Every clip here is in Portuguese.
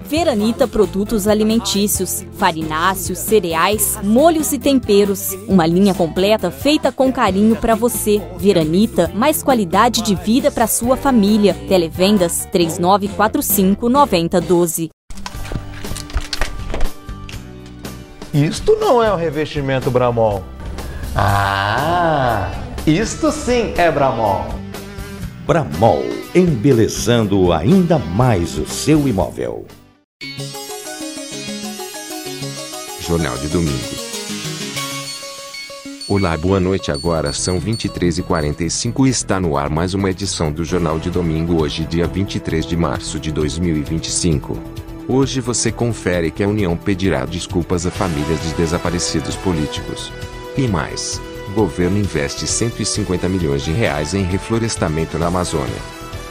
Veranita Produtos Alimentícios, farináceos, cereais, molhos e temperos. Uma linha completa feita com carinho para você. Veranita, mais qualidade de vida para sua família. Televendas 3945-9012. Isto não é um revestimento Bramol. Ah, isto sim é Bramol. Bramol, embelezando ainda mais o seu imóvel. Jornal de Domingo. Olá, boa noite. Agora são 23h45 e está no ar mais uma edição do Jornal de Domingo, hoje dia 23 de março de 2025. Hoje você confere que a União pedirá desculpas a famílias de desaparecidos políticos. E mais, o governo investe 150 milhões de reais em reflorestamento na Amazônia.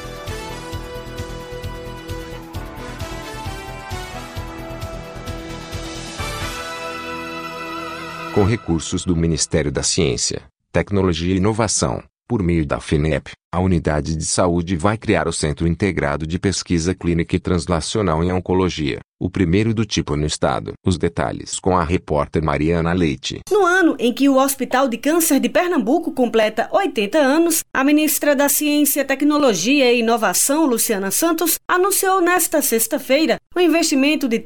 Com recursos do Ministério da Ciência, Tecnologia e Inovação, por meio da FINEP, a Unidade de Saúde vai criar o Centro Integrado de Pesquisa Clínica e Translacional em Oncologia, o primeiro do tipo no estado. Os detalhes com a repórter Mariana Leite. No ano em que o Hospital de Câncer de Pernambuco completa 80 anos, a ministra da Ciência, Tecnologia e Inovação, Luciana Santos, anunciou nesta sexta-feira o investimento de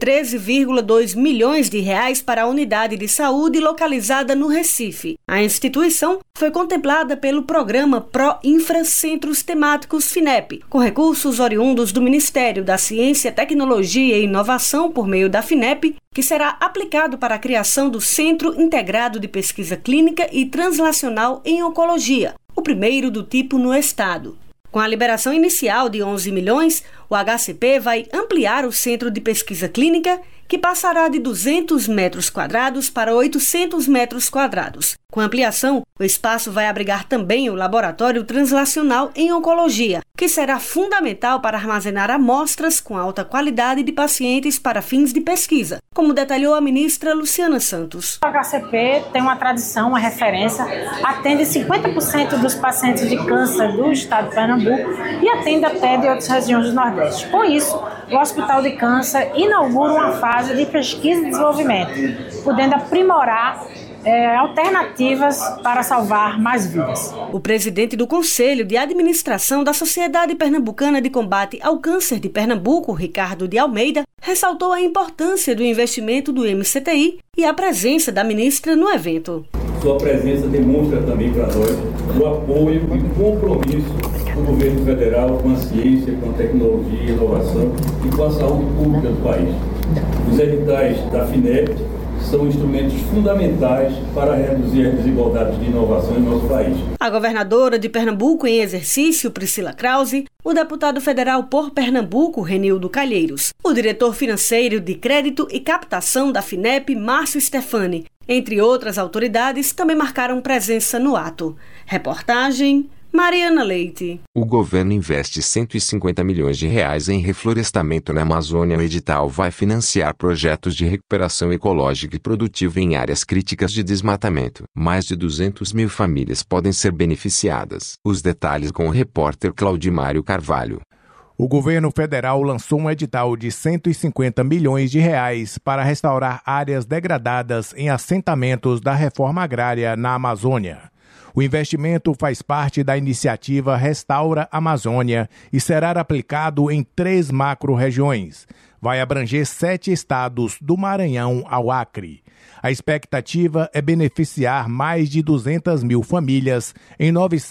13,2 milhões de reais para a unidade de saúde localizada no Recife. A instituição foi contemplada pelo programa Pro-Infra Centros Temáticos FINEP, com recursos oriundos do Ministério da Ciência, Tecnologia e Inovação por meio da FINEP, que será aplicado para a criação do Centro Integrado de Pesquisa Clínica e Translacional em Oncologia, o primeiro do tipo no estado. Com a liberação inicial de 11 milhões, o HCP vai ampliar o Centro de Pesquisa Clínica, que passará de 200 metros quadrados para 800 metros quadrados. Com a ampliação, o espaço vai abrigar também o Laboratório Translacional em Oncologia, que será fundamental para armazenar amostras com alta qualidade de pacientes para fins de pesquisa, como detalhou a ministra Luciana Santos. O HCP tem uma tradição, uma referência, atende 50% dos pacientes de câncer do estado de Pernambuco e atende até de outras regiões do Nordeste. Com isso, o Hospital de Câncer inaugura uma fase de pesquisa e desenvolvimento, podendo aprimorar alternativas para salvar mais vidas. O presidente do Conselho de Administração da Sociedade Pernambucana de Combate ao Câncer de Pernambuco, Ricardo de Almeida, ressaltou a importância do investimento do MCTI e a presença da ministra no evento. Sua presença demonstra também para nós o apoio e o compromisso do governo federal com a ciência, com a tecnologia e inovação e com a saúde pública do país. Os editais da FINEP são instrumentos fundamentais para reduzir as desigualdades de inovação em nosso país. A governadora de Pernambuco em exercício, Priscila Krause, o deputado federal por Pernambuco, Renildo Calheiros, o diretor financeiro de crédito e captação da FINEP, Márcio Stefani, entre outras autoridades, também marcaram presença no ato. Reportagem Mariana Leite. O governo investe 150 milhões de reais em reflorestamento na Amazônia. O edital vai financiar projetos de recuperação ecológica e produtiva em áreas críticas de desmatamento. Mais de 200 mil famílias podem ser beneficiadas. Os detalhes com o repórter Claudimário Carvalho. O governo federal lançou um edital de 150 milhões de reais para restaurar áreas degradadas em assentamentos da reforma agrária na Amazônia. O investimento faz parte da iniciativa Restaura Amazônia e será aplicado em 3 macro-regiões. Vai abranger 7 estados, do Maranhão ao Acre. A expectativa é beneficiar mais de 200 mil famílias em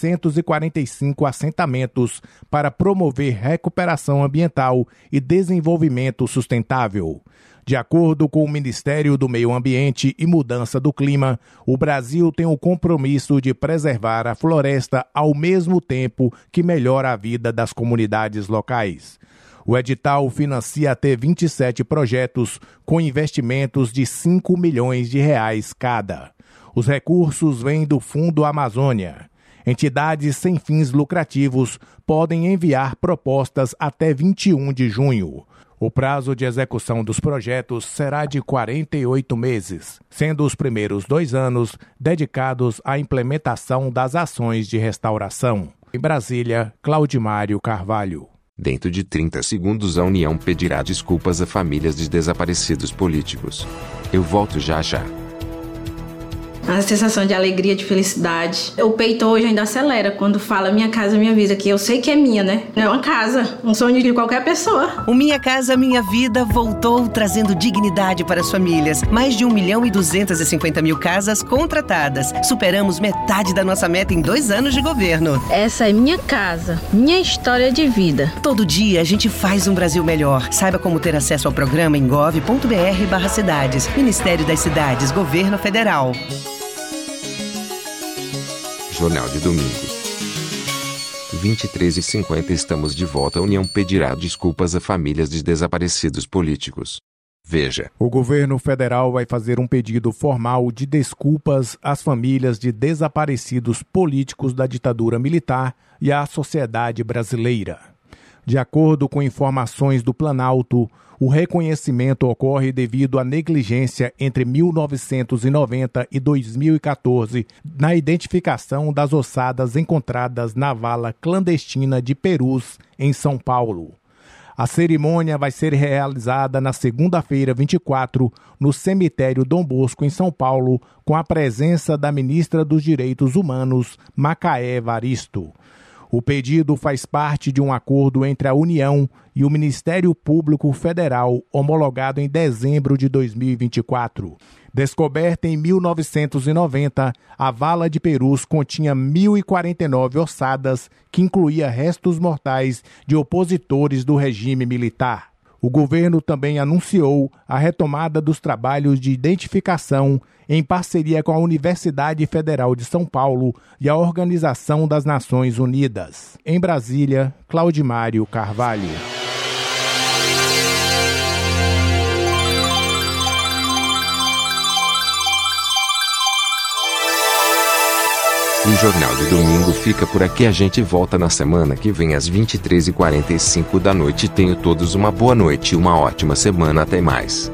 945 assentamentos para promover recuperação ambiental e desenvolvimento sustentável. De acordo com o Ministério do Meio Ambiente e Mudança do Clima, o Brasil tem o compromisso de preservar a floresta ao mesmo tempo que melhora a vida das comunidades locais. O edital financia até 27 projetos com investimentos de 5 milhões de reais cada. Os recursos vêm do Fundo Amazônia. Entidades sem fins lucrativos podem enviar propostas até 21 de junho. O prazo de execução dos projetos será de 48 meses, sendo os primeiros 2 anos dedicados à implementação das ações de restauração. Em Brasília, Claudimário Carvalho. Dentro de 30 segundos a União pedirá desculpas a famílias de desaparecidos políticos. Eu volto já já. A sensação de alegria, de felicidade. O peito hoje ainda acelera quando fala Minha Casa Minha Vida, que eu sei que é minha, né? É uma casa, um sonho de qualquer pessoa. O Minha Casa Minha Vida voltou trazendo dignidade para as famílias. Mais de 1.250.000 casas contratadas. Superamos metade da nossa meta em 2 anos de governo. Essa é minha casa, minha história de vida. Todo dia a gente faz um Brasil melhor. Saiba como ter acesso ao programa em gov.br/cidades. Ministério das Cidades, Governo Federal. Jornal de domingo. 23h50 estamos de volta. A União pedirá desculpas a famílias de desaparecidos políticos. Veja. O governo federal vai fazer um pedido formal de desculpas às famílias de desaparecidos políticos da ditadura militar e à sociedade brasileira. De acordo com informações do Planalto, o reconhecimento ocorre devido à negligência entre 1990 e 2014 na identificação das ossadas encontradas na vala clandestina de Perus, em São Paulo. A cerimônia vai ser realizada na segunda-feira, 24, no cemitério Dom Bosco, em São Paulo, com a presença da ministra dos Direitos Humanos, Macaé Evaristo. O pedido faz parte de um acordo entre a União e o Ministério Público Federal, homologado em dezembro de 2024. Descoberta em 1990, a vala de Perus continha 1.049 ossadas, que incluía restos mortais de opositores do regime militar. O governo também anunciou a retomada dos trabalhos de identificação em parceria com a Universidade Federal de São Paulo e a Organização das Nações Unidas. Em Brasília, Claudimário Carvalho. O Jornal de Domingo fica por aqui. A gente volta na semana que vem às 23h45 da noite. Tenham todos uma boa noite e uma ótima semana. Até mais.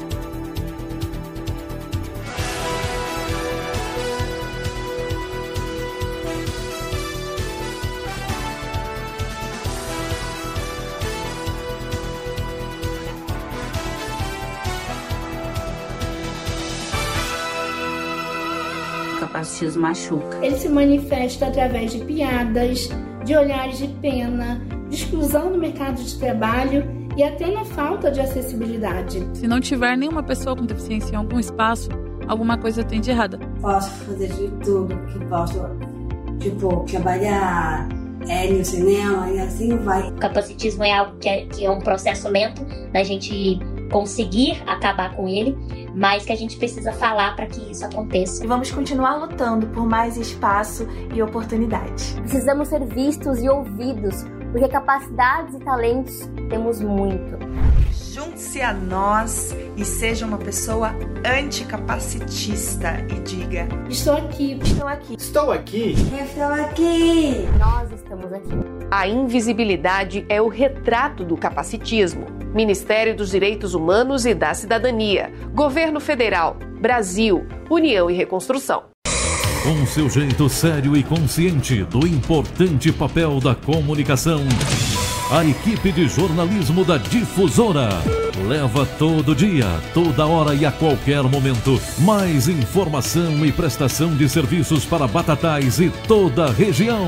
O capacitismo machuca. Ele se manifesta através de piadas, de olhares de pena, de exclusão do mercado de trabalho e até na falta de acessibilidade. Se não tiver nenhuma pessoa com deficiência em algum espaço, alguma coisa tem de errada. Posso fazer de tudo que posso, trabalhar, no cinema e assim vai. O capacitismo é algo que é um processo lento da gente conseguir acabar com ele, mas que a gente precisa falar para que isso aconteça. E vamos continuar lutando por mais espaço e oportunidade. Precisamos ser vistos e ouvidos, porque capacidades e talentos temos muito. Junte-se a nós e seja uma pessoa anticapacitista e diga: estou aqui, estou aqui, estou aqui, estou aqui, nós estamos aqui. A invisibilidade é o retrato do capacitismo. Ministério dos Direitos Humanos e da Cidadania, Governo Federal, Brasil, União e Reconstrução. Com seu jeito sério e consciente do importante papel da comunicação, a equipe de jornalismo da Difusora leva todo dia, toda hora e a qualquer momento mais informação e prestação de serviços para Batatais e toda a região.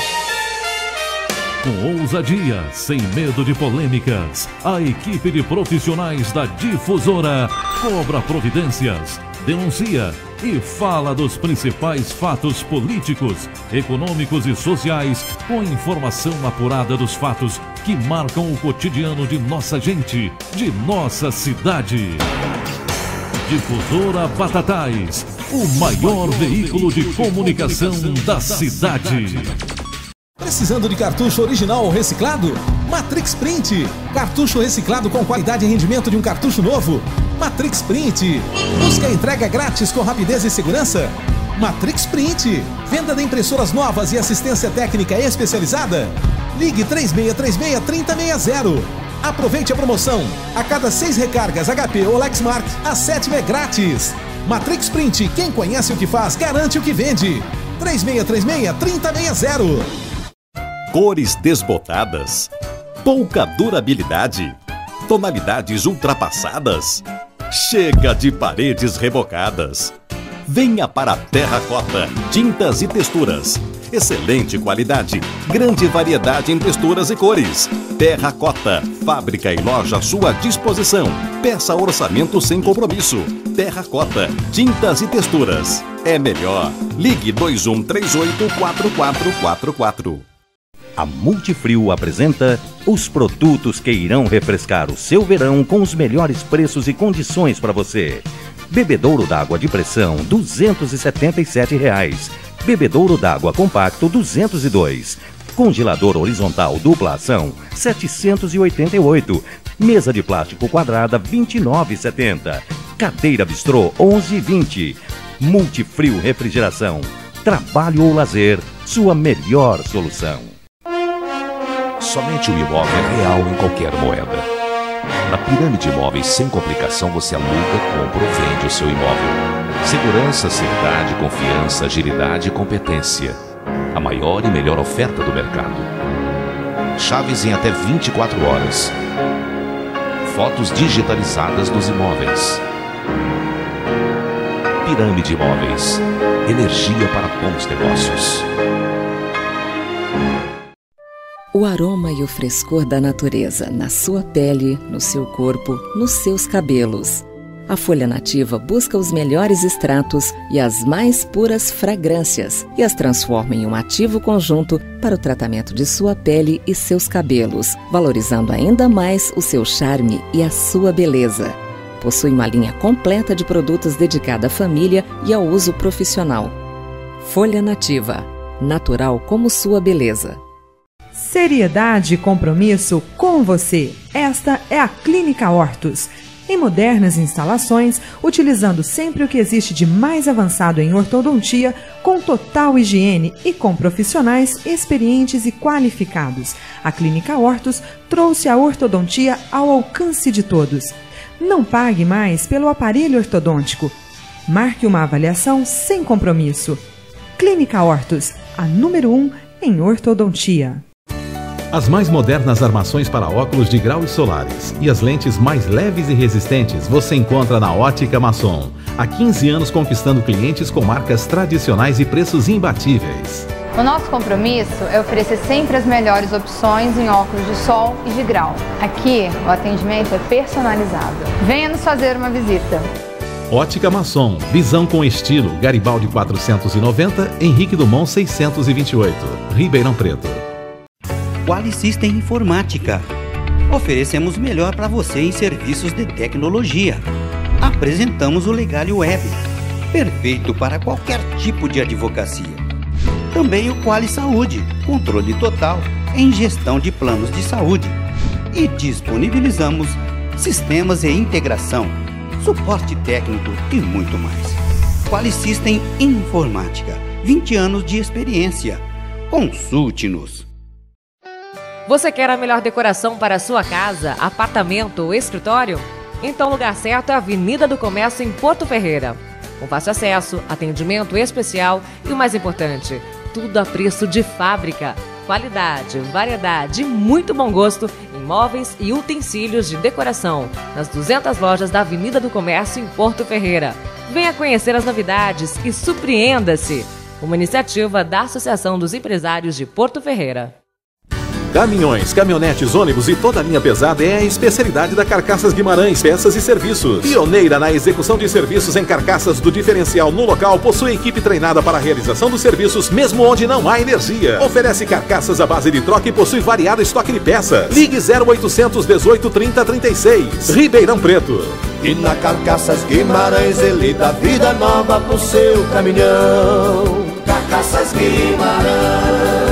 Com ousadia, sem medo de polêmicas, a equipe de profissionais da Difusora cobra providências, denuncia e fala dos principais fatos políticos, econômicos e sociais, com informação apurada dos fatos que marcam o cotidiano de nossa gente, de nossa cidade. Difusora Batatais, o maior veículo de comunicação da cidade. Precisando de cartucho original ou reciclado? Matrix Print. Cartucho reciclado com qualidade e rendimento de um cartucho novo. Matrix Print. Busca entrega grátis com rapidez e segurança? Matrix Print. Venda de impressoras novas e assistência técnica especializada? Ligue 3636-3060. Aproveite a promoção. A cada 6 recargas HP ou Lexmark, a 7ª é grátis. Matrix Print. Quem conhece o que faz, garante o que vende. 3636-3060. Cores desbotadas, Pouca durabilidade? Tonalidades ultrapassadas? Chega de paredes rebocadas. Venha para a Terracota Tintas e Texturas. Excelente qualidade, grande variedade em texturas e cores. Terracota, fábrica e loja à sua disposição. Peça orçamento sem compromisso. Terracota Tintas e Texturas. É melhor. Ligue 2138-4444. A Multifrio apresenta os produtos que irão refrescar o seu verão com os melhores preços e condições para você. Bebedouro d'água de pressão, R$ 277,00. Bebedouro d'água compacto, 202. Congelador horizontal dupla ação, 788. Mesa de plástico quadrada, 29,70. Cadeira bistrô, 11,20. Multifrio Refrigeração. Trabalho ou lazer, sua melhor solução. Somente o imóvel é real em qualquer moeda. Na Pirâmide Imóveis, sem complicação, você aluga, compra ou vende o seu imóvel. Segurança, seriedade, confiança, agilidade e competência. A maior e melhor oferta do mercado. Chaves em até 24 horas. Fotos digitalizadas dos imóveis. Pirâmide Imóveis. Energia para bons negócios. O aroma e o frescor da natureza na sua pele, no seu corpo, nos seus cabelos. A Folha Nativa busca os melhores extratos e as mais puras fragrâncias e as transforma em um ativo conjunto para o tratamento de sua pele e seus cabelos, valorizando ainda mais o seu charme e a sua beleza. Possui uma linha completa de produtos dedicada à família e ao uso profissional. Folha Nativa, natural como sua beleza. Seriedade e compromisso com você. Esta é a Clínica Hortus. Em modernas instalações, utilizando sempre o que existe de mais avançado em ortodontia, com total higiene e com profissionais experientes e qualificados. A Clínica Hortus trouxe a ortodontia ao alcance de todos. Não pague mais pelo aparelho ortodôntico. Marque uma avaliação sem compromisso. Clínica Hortus, a número 1 em ortodontia. As mais modernas armações para óculos de grau e solares e as lentes mais leves e resistentes você encontra na Ótica Masson. Há 15 anos conquistando clientes com marcas tradicionais e preços imbatíveis. O nosso compromisso é oferecer sempre as melhores opções em óculos de sol e de grau. Aqui, o atendimento é personalizado. Venha nos fazer uma visita. Ótica Masson, visão com estilo, Garibaldi 490, Henrique Dumont 628, Ribeirão Preto. Qualisystem Informática. Oferecemos o melhor para você em serviços de tecnologia. Apresentamos o Legal Web, perfeito para qualquer tipo de advocacia. Também o Quali Saúde, controle total em gestão de planos de saúde. E disponibilizamos sistemas e integração, suporte técnico e muito mais. Qualisystem Informática, 20 anos de experiência. Consulte-nos. Você quer a melhor decoração para a sua casa, apartamento ou escritório? Então o lugar certo é a Avenida do Comércio em Porto Ferreira. Com fácil acesso, atendimento especial e o mais importante, tudo a preço de fábrica. Qualidade, variedade e muito bom gosto em móveis e utensílios de decoração nas 200 lojas da Avenida do Comércio em Porto Ferreira. Venha conhecer as novidades e surpreenda-se. Uma iniciativa da Associação dos Empresários de Porto Ferreira. Caminhões, caminhonetes, ônibus e toda a linha pesada é a especialidade da Carcaças Guimarães Peças e Serviços. Pioneira na execução de serviços em carcaças do diferencial no local, possui equipe treinada para a realização dos serviços, mesmo onde não há energia. Oferece carcaças à base de troca e possui variado estoque de peças. Ligue 0800 18 30 36. Ribeirão Preto. E na Carcaças Guimarães ele dá vida nova pro seu caminhão. Carcaças Guimarães.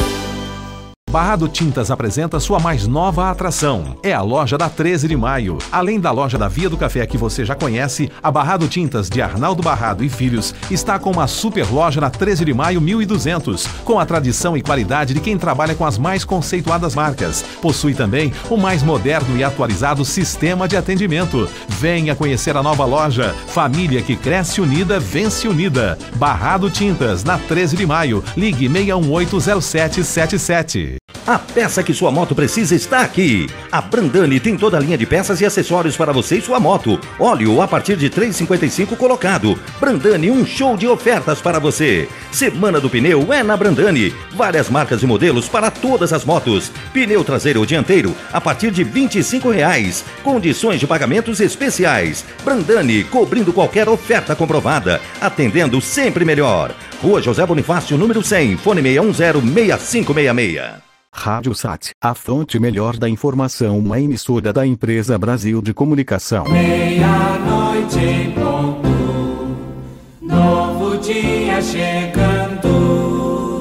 Barrado Tintas apresenta sua mais nova atração. É a loja da 13 de maio. Além da loja da Via do Café que você já conhece, a Barrado Tintas de Arnaldo Barrado e Filhos está com uma super loja na 13 de maio 1200, com a tradição e qualidade de quem trabalha com as mais conceituadas marcas. Possui também o mais moderno e atualizado sistema de atendimento. Venha conhecer a nova loja. Família que cresce unida, vence unida. Barrado Tintas, na 13 de maio. Ligue 6180777. A peça que sua moto precisa está aqui. A Brandani tem toda a linha de peças e acessórios para você e sua moto. Óleo a partir de R$ 3,55 colocado. Brandani, um show de ofertas para você. Semana do Pneu é na Brandani. Várias marcas e modelos para todas as motos. Pneu traseiro ou dianteiro a partir de R$ 25,00. Condições de pagamentos especiais. Brandani, cobrindo qualquer oferta comprovada. Atendendo sempre melhor. Rua José Bonifácio, número 100, fone 610-6566. Rádio Sat, a fonte melhor da informação, uma emissora da Empresa Brasil de Comunicação. Meia-noite em ponto, novo dia chegando.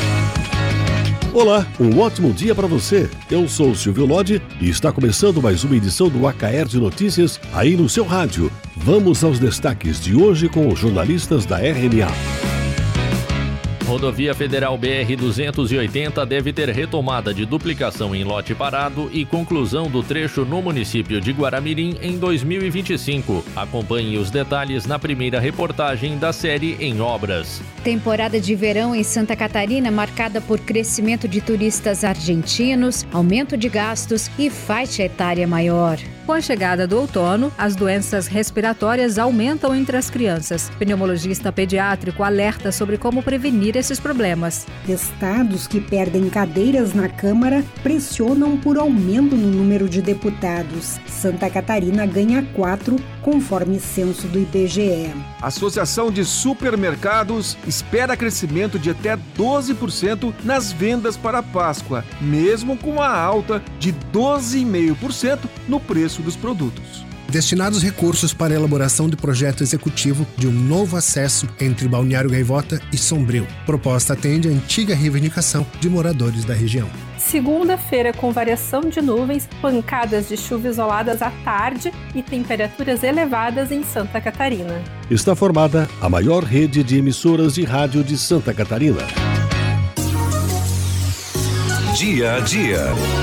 Olá, um ótimo dia para você. Eu sou o Silvio Lodi e está começando mais uma edição do AKR de Notícias aí no seu rádio. Vamos aos destaques de hoje com os jornalistas da RNA. Rodovia Federal BR-280 deve ter retomada de duplicação em lote parado e conclusão do trecho no município de Guaramirim em 2025. Acompanhe os detalhes na primeira reportagem da série Em Obras. Temporada de verão em Santa Catarina marcada por crescimento de turistas argentinos, aumento de gastos e faixa etária maior. Com a chegada do outono, as doenças respiratórias aumentam entre as crianças. Pneumologista pediátrico alerta sobre como prevenir esses problemas. Estados que perdem cadeiras na Câmara pressionam por aumento no número de deputados. Santa Catarina ganha 4, conforme censo do IBGE. A Associação de Supermercados espera crescimento de até 12% nas vendas para a Páscoa, mesmo com a alta de 12,5% no preço dos produtos. Destinados recursos para a elaboração de projeto executivo de um novo acesso entre Balneário Gaivota e Sombrio. Proposta atende a antiga reivindicação de moradores da região. Segunda-feira com variação de nuvens, pancadas de chuva isoladas à tarde e temperaturas elevadas em Santa Catarina. Está formada a maior rede de emissoras de rádio de Santa Catarina. Dia a dia.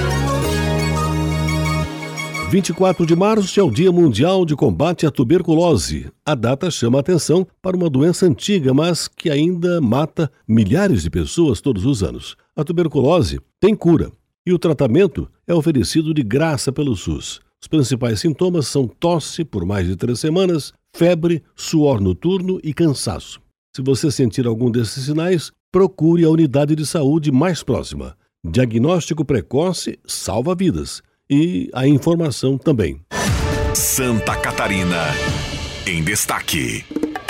24 de março é o Dia Mundial de Combate à Tuberculose. A data chama a atenção para uma doença antiga, mas que ainda mata milhares de pessoas todos os anos. A tuberculose tem cura e o tratamento é oferecido de graça pelo SUS. Os principais sintomas são tosse por mais de 3 semanas, febre, suor noturno e cansaço. Se você sentir algum desses sinais, procure a unidade de saúde mais próxima. Diagnóstico precoce salva vidas. E a informação também. Santa Catarina, em destaque.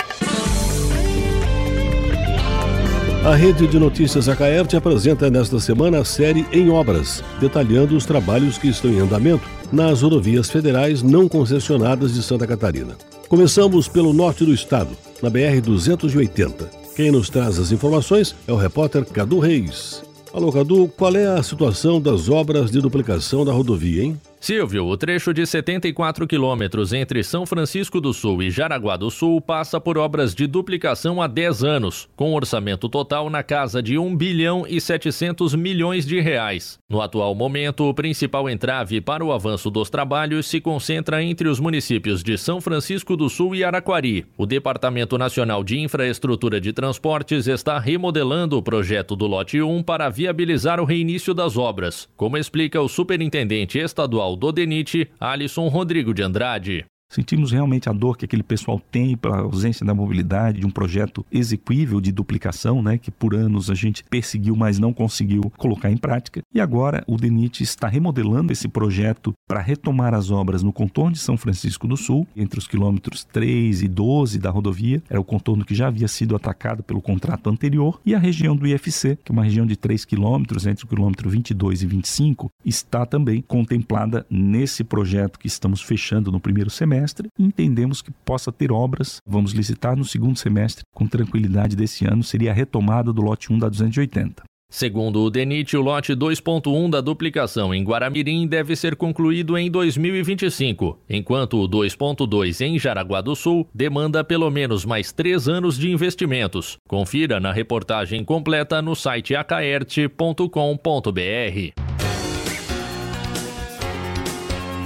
A Rede de Notícias AKR te apresenta nesta semana a série Em Obras, detalhando os trabalhos que estão em andamento nas rodovias federais não concessionadas de Santa Catarina. Começamos pelo norte do estado, na BR-280. Quem nos traz as informações é o repórter Cadu Reis. Alô, Cadu, qual é a situação das obras de duplicação da rodovia, hein? Silvio, o trecho de 74 quilômetros entre São Francisco do Sul e Jaraguá do Sul passa por obras de duplicação há 10 anos, com orçamento total na casa de R$ 1 bilhão e 700 milhões de reais. No atual momento, o principal entrave para o avanço dos trabalhos se concentra entre os municípios de São Francisco do Sul e Araquari. O Departamento Nacional de Infraestrutura de Transportes está remodelando o projeto do lote 1 para viabilizar o reinício das obras, como explica o superintendente estadual do DENIT, Alisson Rodrigo de Andrade. Sentimos realmente a dor que aquele pessoal tem pela ausência da mobilidade, de um projeto exequível de duplicação, né, que por anos a gente perseguiu, mas não conseguiu colocar em prática. E agora o DENIT está remodelando esse projeto para retomar as obras no contorno de São Francisco do Sul, entre os quilômetros 3 e 12 da rodovia. Era o contorno que já havia sido atacado pelo contrato anterior. E a região do IFC, que é uma região de 3 quilômetros, entre o quilômetro 22 e 25, está também contemplada nesse projeto que estamos fechando no primeiro semestre. Entendemos que possa ter obras, vamos licitar no segundo semestre, com tranquilidade desse ano, seria a retomada do lote 1 da 280. Segundo o DENIT, o lote 2.1 da duplicação em Guaramirim deve ser concluído em 2025, enquanto o 2.2 em Jaraguá do Sul demanda pelo menos mais 3 anos de investimentos. Confira na reportagem completa no site akert.com.br.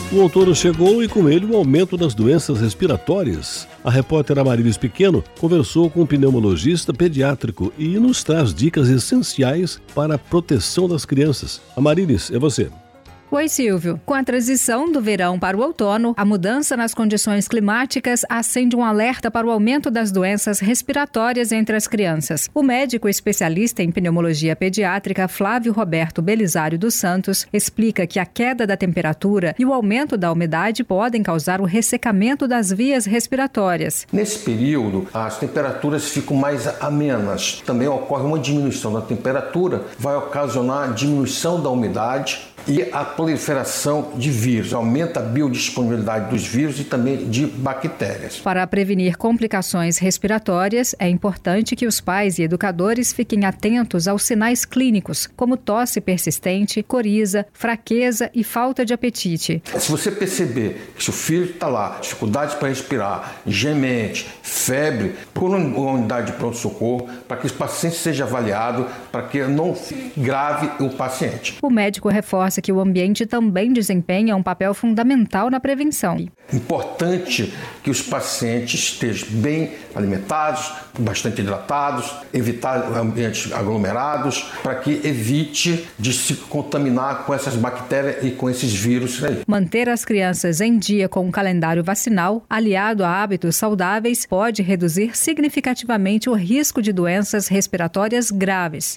O outono chegou e com ele o aumento das doenças respiratórias. A repórter Amarilis Pequeno conversou com um pneumologista pediátrico e nos traz dicas essenciais para a proteção das crianças. Amarilis, é você. Oi, Silvio. Com a transição do verão para o outono, a mudança nas condições climáticas acende um alerta para o aumento das doenças respiratórias entre as crianças. O médico especialista em pneumologia pediátrica Flávio Roberto Belisário dos Santos explica que a queda da temperatura e o aumento da umidade podem causar o ressecamento das vias respiratórias. Nesse período, as temperaturas ficam mais amenas. Também ocorre uma diminuição da temperatura, vai ocasionar diminuição da umidade e a proliferação de vírus, aumenta a biodisponibilidade dos vírus e também de bactérias. Para prevenir complicações respiratórias, é importante que os pais e educadores fiquem atentos aos sinais clínicos, como tosse persistente, coriza, fraqueza e falta de apetite. Se você perceber que seu filho está lá, dificuldade para respirar, gemente, febre, procure uma unidade de pronto-socorro para que o paciente seja avaliado, para que não fique grave o paciente. O médico reforça que o ambiente também desempenha um papel fundamental na prevenção. Importante que os pacientes estejam bem alimentados, bastante hidratados, evitar ambientes aglomerados, para que evite de se contaminar com essas bactérias e com esses vírus aí. Manter as crianças em dia com o calendário vacinal, aliado a hábitos saudáveis, pode reduzir significativamente o risco de doenças respiratórias graves.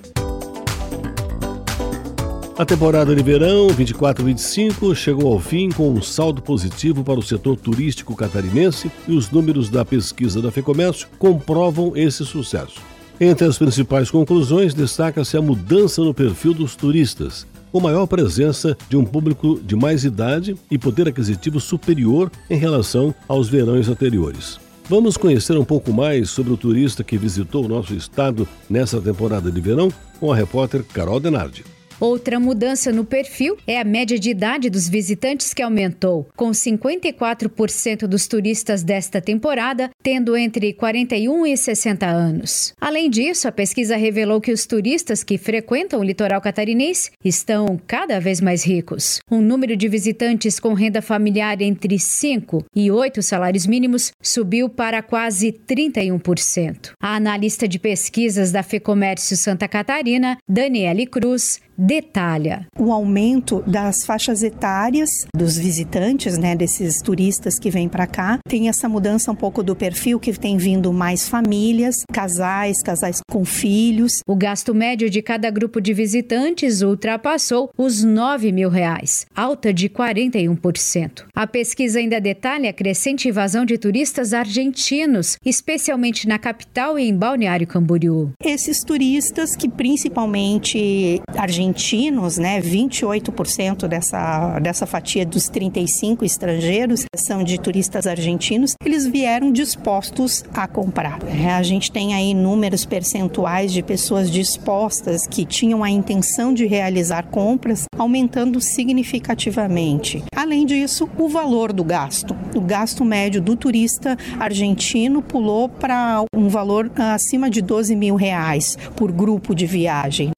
A temporada de verão 24-25 chegou ao fim com um saldo positivo para o setor turístico catarinense e os números da pesquisa da FEComércio comprovam esse sucesso. Entre as principais conclusões, destaca-se a mudança no perfil dos turistas, com maior presença de um público de mais idade e poder aquisitivo superior em relação aos verões anteriores. Vamos conhecer um pouco mais sobre o turista que visitou o nosso estado nessa temporada de verão com a repórter Carol Denardi. Outra mudança no perfil é a média de idade dos visitantes que aumentou, com 54% dos turistas desta temporada tendo entre 41 e 60 anos. Além disso, a pesquisa revelou que os turistas que frequentam o litoral catarinense estão cada vez mais ricos. Um número de visitantes com renda familiar entre 5 e 8 salários mínimos subiu para quase 31%. A analista de pesquisas da FEComércio Santa Catarina, Daniele Cruz, detalha. O aumento das faixas etárias dos visitantes, desses turistas que vêm para cá, tem essa mudança um pouco do perfil, que tem vindo mais famílias, casais com filhos. O gasto médio de cada grupo de visitantes ultrapassou os R$9.000, alta de 41%. A pesquisa ainda detalha a crescente invasão de turistas argentinos, especialmente na capital e em Balneário Camboriú. Esses turistas que principalmente argentinos, 28% dessa fatia dos 35 estrangeiros são de turistas argentinos, eles vieram dispostos a comprar. A gente tem aí números percentuais de pessoas dispostas que tinham a intenção de realizar compras, aumentando significativamente. Além disso, o valor do gasto. O gasto médio do turista argentino pulou para um valor acima de R$12.000 por grupo de viagem.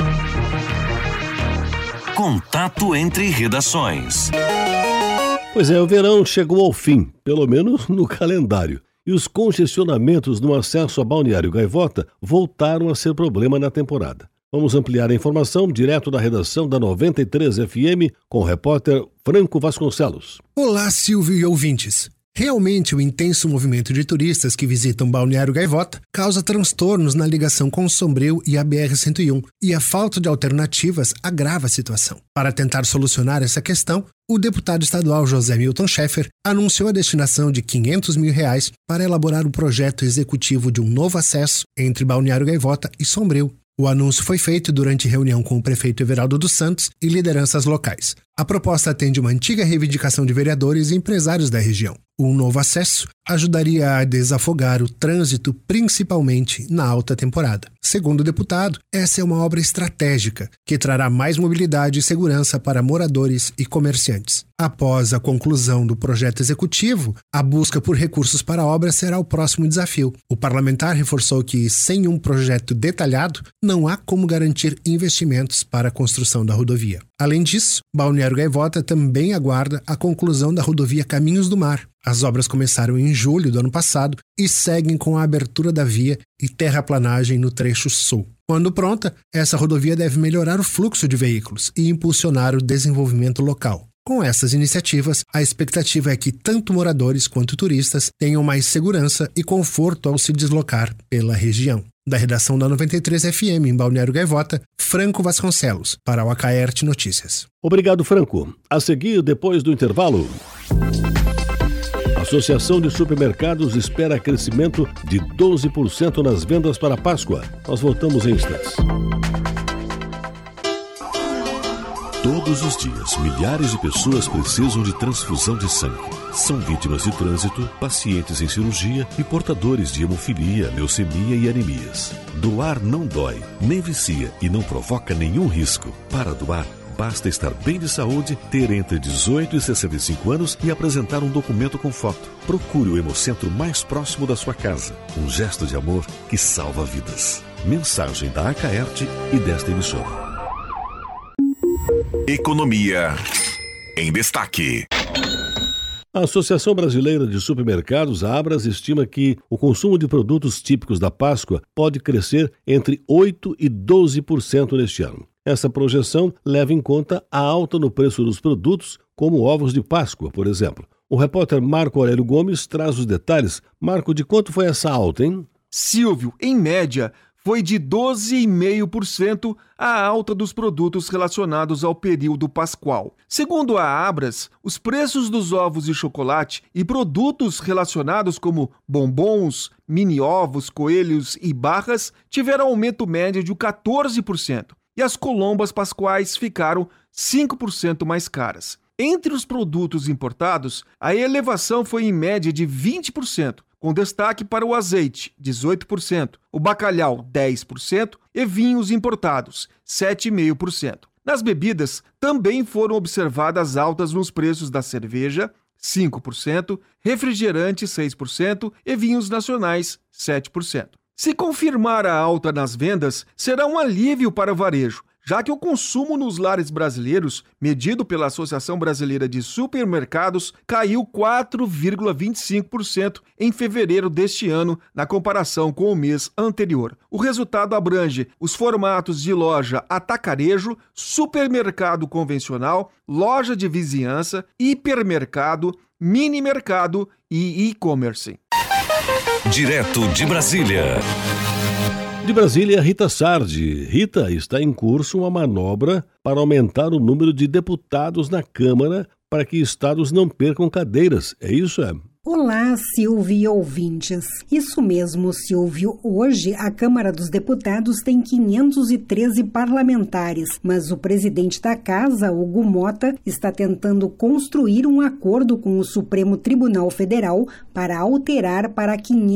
Contato entre redações. Pois é, o verão chegou ao fim, pelo menos no calendário. E os congestionamentos no acesso a Balneário Gaivota voltaram a ser problema na temporada. Vamos ampliar a informação direto da redação da 93 FM com o repórter Franco Vasconcelos. Olá, Silvio e ouvintes. Realmente, o intenso movimento de turistas que visitam Balneário Gaivota causa transtornos na ligação com Sombrio e a BR-101, e a falta de alternativas agrava a situação. Para tentar solucionar essa questão, o deputado estadual José Milton Schaeffer anunciou a destinação de R$500 mil para elaborar um projeto executivo de um novo acesso entre Balneário Gaivota e Sombrio. O anúncio foi feito durante reunião com o prefeito Everaldo dos Santos e lideranças locais. A proposta atende uma antiga reivindicação de vereadores e empresários da região. Um novo acesso ajudaria a desafogar o trânsito, principalmente na alta temporada. Segundo o deputado, essa é uma obra estratégica que trará mais mobilidade e segurança para moradores e comerciantes. Após a conclusão do projeto executivo, a busca por recursos para a obra será o próximo desafio. O parlamentar reforçou que, sem um projeto detalhado, não há como garantir investimentos para a construção da rodovia. Além disso, Balneário Gaivota também aguarda a conclusão da rodovia Caminhos do Mar. As obras começaram em julho do ano passado e seguem com a abertura da via e terraplanagem no trecho sul. Quando pronta, essa rodovia deve melhorar o fluxo de veículos e impulsionar o desenvolvimento local. Com essas iniciativas, a expectativa é que tanto moradores quanto turistas tenham mais segurança e conforto ao se deslocar pela região. Da redação da 93 FM em Balneário Gaivota, Franco Vasconcelos, para o Acaerte Notícias. Obrigado, Franco. A seguir, depois do intervalo... A Associação de Supermercados espera crescimento de 12% nas vendas para a Páscoa. Nós voltamos em instantes. Todos os dias, milhares de pessoas precisam de transfusão de sangue. São vítimas de trânsito, pacientes em cirurgia e portadores de hemofilia, leucemia e anemias. Doar não dói, nem vicia e não provoca nenhum risco. Para doar, basta estar bem de saúde, ter entre 18 e 65 anos e apresentar um documento com foto. Procure o Hemocentro mais próximo da sua casa. Um gesto de amor que salva vidas. Mensagem da Acaerte e desta emissora. Economia em destaque. A Associação Brasileira de Supermercados, a Abras, estima que o consumo de produtos típicos da Páscoa pode crescer entre 8% e 12% neste ano. Essa projeção leva em conta a alta no preço dos produtos, como ovos de Páscoa, por exemplo. O repórter Marco Aurélio Gomes traz os detalhes. Marco, de quanto foi essa alta, hein? Silvio, em média, foi de 12,5% a alta dos produtos relacionados ao período pascual. Segundo a Abras, os preços dos ovos de chocolate e produtos relacionados como bombons, mini-ovos, coelhos e barras tiveram aumento médio de 14%. E as colombas pascuais ficaram 5% mais caras. Entre os produtos importados, a elevação foi em média de 20%, com destaque para o azeite, 18%, o bacalhau, 10% e vinhos importados, 7,5%. Nas bebidas, também foram observadas altas nos preços da cerveja, 5%, refrigerante, 6% e vinhos nacionais, 7%. Se confirmar a alta nas vendas, será um alívio para o varejo, já que o consumo nos lares brasileiros, medido pela Associação Brasileira de Supermercados, caiu 4,25% em fevereiro deste ano, na comparação com o mês anterior. O resultado abrange os formatos de loja atacarejo, supermercado convencional, loja de vizinhança, hipermercado, mini-mercado e e-commerce. Direto de Brasília. De Brasília, Rita Sardi. Rita, está em curso uma manobra para aumentar o número de deputados na Câmara para que estados não percam cadeiras. É isso, é? Olá, Silvio e ouvintes. Isso mesmo, Silvio. Hoje, a Câmara dos Deputados tem 513 parlamentares, mas o presidente da Casa, Hugo Mota, está tentando construir um acordo com o Supremo Tribunal Federal para alterar para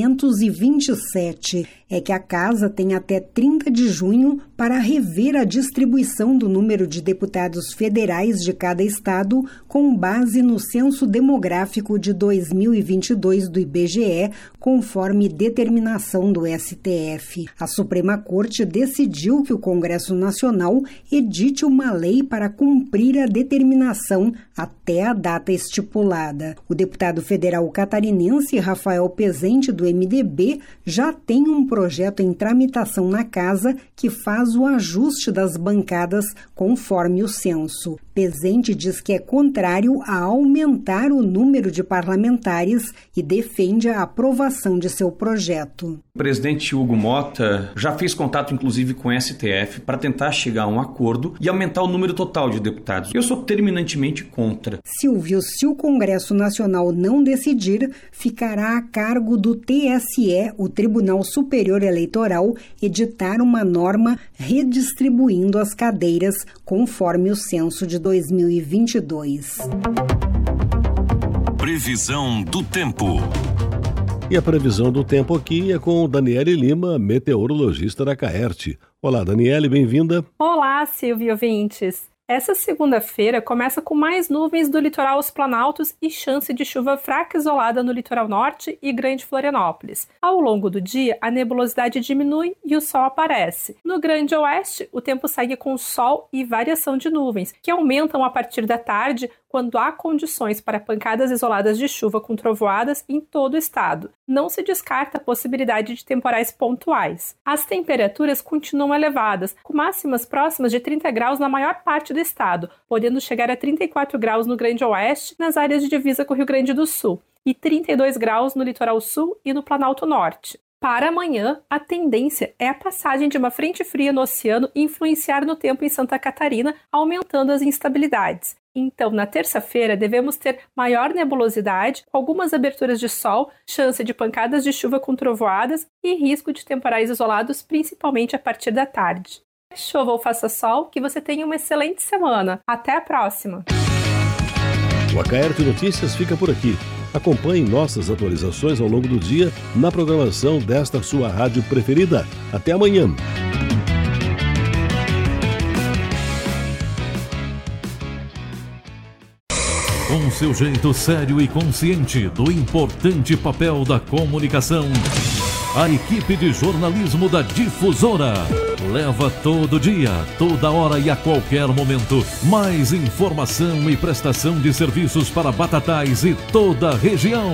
527. É que a Casa tem até 30 de junho para rever a distribuição do número de deputados federais de cada estado com base no Censo Demográfico de 2022 do IBGE, conforme determinação do STF. A Suprema Corte decidiu que o Congresso Nacional edite uma lei para cumprir a determinação até a data estipulada. O deputado federal catarinense Rafael Pezente, do MDB, já tem um projeto em tramitação na Casa que faz o ajuste das bancadas conforme o censo. Pezente diz que é contrário a aumentar o número de parlamentares e defende a aprovação de seu projeto. O presidente Hugo Mota já fez contato, inclusive, com o STF para tentar chegar a um acordo e aumentar o número total de deputados. Eu sou terminantemente contra. Silvio, se o Congresso Nacional não decidir, ficará a cargo do TSE, o Tribunal Superior Eleitoral, editar uma norma redistribuindo as cadeiras conforme o censo de 2022. Previsão do tempo. E a previsão do tempo aqui é com Daniele Lima, meteorologista da Caerte. Olá, Daniele, bem-vinda. Olá, Silvio ouvintes. Essa segunda-feira começa com mais nuvens do litoral aos Planaltos e chance de chuva fraca isolada no litoral norte e Grande Florianópolis. Ao longo do dia, a nebulosidade diminui e o sol aparece. No Grande Oeste, o tempo segue com sol e variação de nuvens, que aumentam a partir da tarde, quando há condições para pancadas isoladas de chuva com trovoadas em todo o estado. Não se descarta a possibilidade de temporais pontuais. As temperaturas continuam elevadas, com máximas próximas de 30 graus na maior parte do estado, podendo chegar a 34 graus no Grande Oeste, nas áreas de divisa com o Rio Grande do Sul, e 32 graus no Litoral Sul e no Planalto Norte. Para amanhã, a tendência é a passagem de uma frente fria no oceano influenciar no tempo em Santa Catarina, aumentando as instabilidades. Então, na terça-feira, devemos ter maior nebulosidade, algumas aberturas de sol, chance de pancadas de chuva com trovoadas e risco de temporais isolados, principalmente a partir da tarde. Chova ou faça sol, que você tenha uma excelente semana. Até a próxima! O Caerte Notícias fica por aqui. Acompanhe nossas atualizações ao longo do dia na programação desta sua rádio preferida. Até amanhã! Com seu jeito sério e consciente do importante papel da comunicação, a equipe de jornalismo da Difusora leva todo dia, toda hora e a qualquer momento mais informação e prestação de serviços para Batatais e toda a região.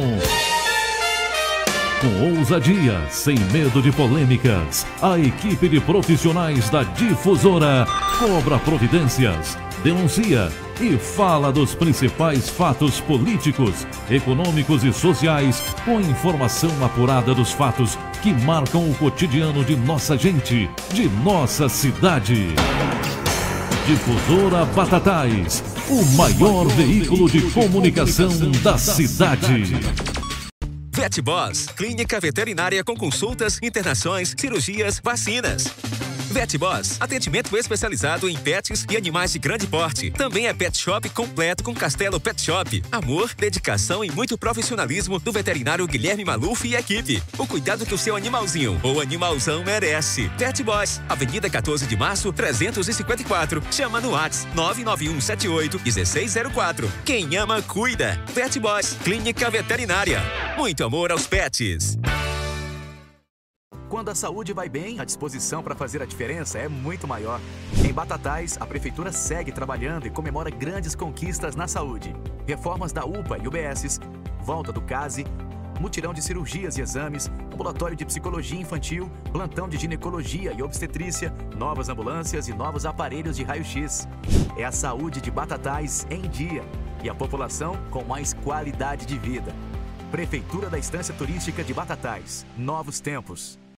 Com ousadia, sem medo de polêmicas, a equipe de profissionais da Difusora cobra providências, denuncia e fala dos principais fatos políticos, econômicos e sociais com informação apurada dos fatos que marcam o cotidiano de nossa gente, de nossa cidade. Difusora Batatais, o maior veículo de comunicação da cidade. VetBoss, clínica veterinária com consultas, internações, cirurgias, vacinas. VetBoss, atendimento especializado em pets e animais de grande porte. Também é pet shop completo com Castelo Pet Shop. Amor, dedicação e muito profissionalismo do veterinário Guilherme Maluf e equipe. O cuidado que o seu animalzinho ou animalzão merece. VetBoss, Avenida 14 de Março, 354. Chama no WhatsApp 99178-1604. Quem ama, cuida. VetBoss, clínica veterinária. Muito amor aos pets. Quando a saúde vai bem, a disposição para fazer a diferença é muito maior. Em Batatais, a Prefeitura segue trabalhando e comemora grandes conquistas na saúde. Reformas da UPA e UBSs, volta do CASE, mutirão de cirurgias e exames, ambulatório de psicologia infantil, plantão de ginecologia e obstetrícia, novas ambulâncias e novos aparelhos de raio-x. É a saúde de Batatais em dia e a população com mais qualidade de vida. Prefeitura da Estância Turística de Batatais. Novos tempos.